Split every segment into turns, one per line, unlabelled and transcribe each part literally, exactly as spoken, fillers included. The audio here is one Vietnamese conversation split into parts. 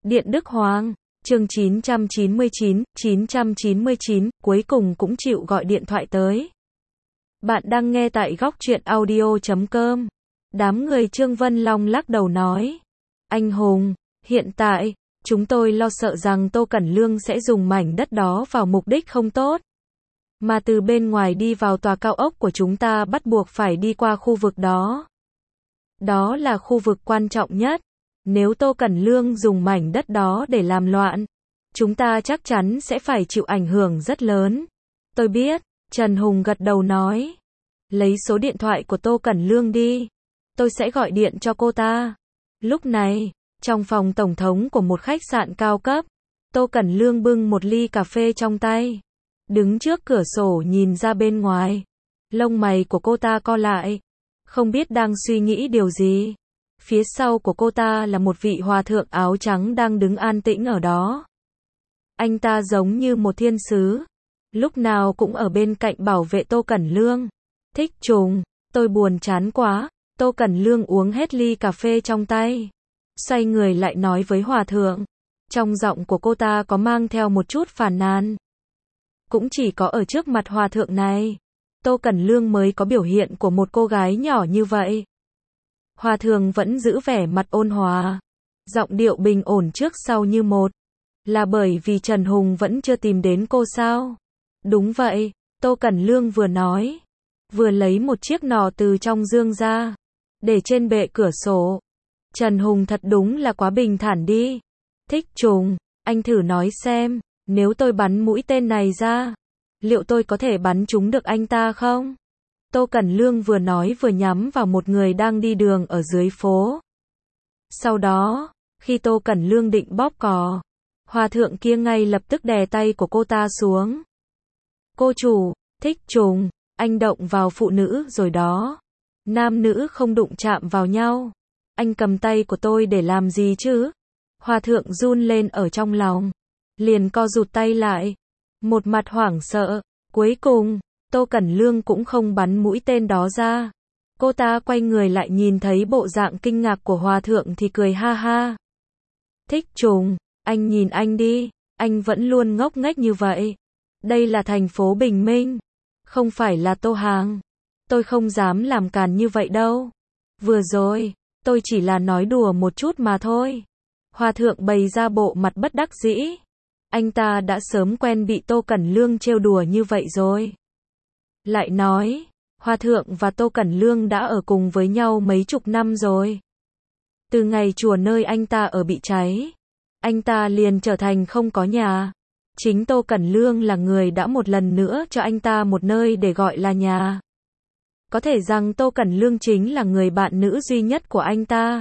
Điện Đức Hoàng, chương chín trăm chín mươi chín, chín trăm chín mươi chín, cuối cùng cũng chịu gọi điện thoại tới. Bạn đang nghe tại góc truyện audio chấm com. Đám người Trương Vân Long lắc đầu nói. Anh Hùng, hiện tại, chúng tôi lo sợ rằng Tô Cẩn Lương sẽ dùng mảnh đất đó vào mục đích không tốt. Mà từ bên ngoài đi vào tòa cao ốc của chúng ta bắt buộc phải đi qua khu vực đó. Đó là khu vực quan trọng nhất. Nếu Tô Cẩn Lương dùng mảnh đất đó để làm loạn, chúng ta chắc chắn sẽ phải chịu ảnh hưởng rất lớn. Tôi biết, Trần Hùng gật đầu nói. Lấy số điện thoại của Tô Cẩn Lương đi. Tôi sẽ gọi điện cho cô ta. Lúc này, trong phòng tổng thống của một khách sạn cao cấp, Tô Cẩn Lương bưng một ly cà phê trong tay. Đứng trước cửa sổ nhìn ra bên ngoài. Lông mày của cô ta co lại. Không biết đang suy nghĩ điều gì. Phía sau của cô ta là một vị hòa thượng áo trắng đang đứng an tĩnh ở đó. Anh ta giống như một thiên sứ. Lúc nào cũng ở bên cạnh bảo vệ Tô Cẩn Lương. Thích Trùng, tôi buồn chán quá. Tô Cẩn Lương uống hết ly cà phê trong tay. Xoay người lại nói với hòa thượng. Trong giọng của cô ta có mang theo một chút phàn nàn. Cũng chỉ có ở trước mặt hòa thượng này, Tô Cẩn Lương mới có biểu hiện của một cô gái nhỏ như vậy. Hòa thượng vẫn giữ vẻ mặt ôn hòa, giọng điệu bình ổn trước sau như một. Là bởi vì Trần Hùng vẫn chưa tìm đến cô sao? Đúng vậy, Tô Cẩn Lương vừa nói, vừa lấy một chiếc nỏ từ trong dương ra, để trên bệ cửa sổ. Trần Hùng thật đúng là quá bình thản đi. Thích Trùng, anh thử nói xem, nếu tôi bắn mũi tên này ra, liệu tôi có thể bắn trúng được anh ta không? Tô Cẩn Lương vừa nói vừa nhắm vào một người đang đi đường ở dưới phố. Sau đó, khi Tô Cẩn Lương định bóp cò, hòa thượng kia ngay lập tức đè tay của cô ta xuống. Cô chủ, Thích Trùng, anh động vào phụ nữ rồi đó. Nam nữ không đụng chạm vào nhau. Anh cầm tay của tôi để làm gì chứ? Hòa thượng run lên ở trong lòng. Liền co rụt tay lại. Một mặt hoảng sợ. Cuối cùng, Tô Cẩn Lương cũng không bắn mũi tên đó ra. Cô ta quay người lại nhìn thấy bộ dạng kinh ngạc của hòa thượng thì cười ha ha. Thích Trùng, anh nhìn anh đi. Anh vẫn luôn ngốc nghếch như vậy. Đây là thành phố Bình Minh. Không phải là Tô Hàng. Tôi không dám làm càn như vậy đâu. Vừa rồi, tôi chỉ là nói đùa một chút mà thôi. Hòa thượng bày ra bộ mặt bất đắc dĩ. Anh ta đã sớm quen bị Tô Cẩn Lương trêu đùa như vậy rồi. Lại nói, hòa thượng và Tô Cẩn Lương đã ở cùng với nhau mấy chục năm rồi. Từ ngày chùa nơi anh ta ở bị cháy, anh ta liền trở thành không có nhà. Chính Tô Cẩn Lương là người đã một lần nữa cho anh ta một nơi để gọi là nhà. Có thể rằng Tô Cẩn Lương chính là người bạn nữ duy nhất của anh ta.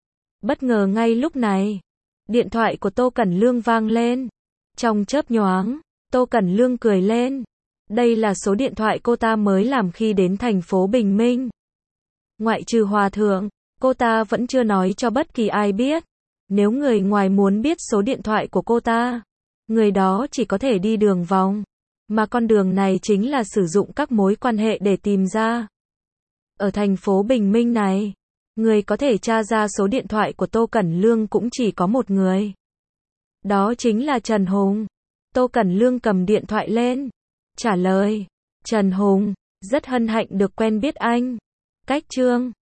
Bất ngờ ngay lúc này, điện thoại của Tô Cẩn Lương vang lên. Trong chớp nhoáng, Tô Cẩn Lương cười lên. Đây là số điện thoại cô ta mới làm khi đến thành phố Bình Minh. Ngoại trừ hòa thượng, cô ta vẫn chưa nói cho bất kỳ ai biết. Nếu người ngoài muốn biết số điện thoại của cô ta, người đó chỉ có thể đi đường vòng. Mà con đường này chính là sử dụng các mối quan hệ để tìm ra. Ở thành phố Bình Minh này, người có thể tra ra số điện thoại của Tô Cẩn Lương cũng chỉ có một người. Đó chính là Trần Hùng. Tô Cẩn Lương cầm điện thoại lên. Trả lời. Trần Hùng, rất hân hạnh được quen biết anh. Cách Trương.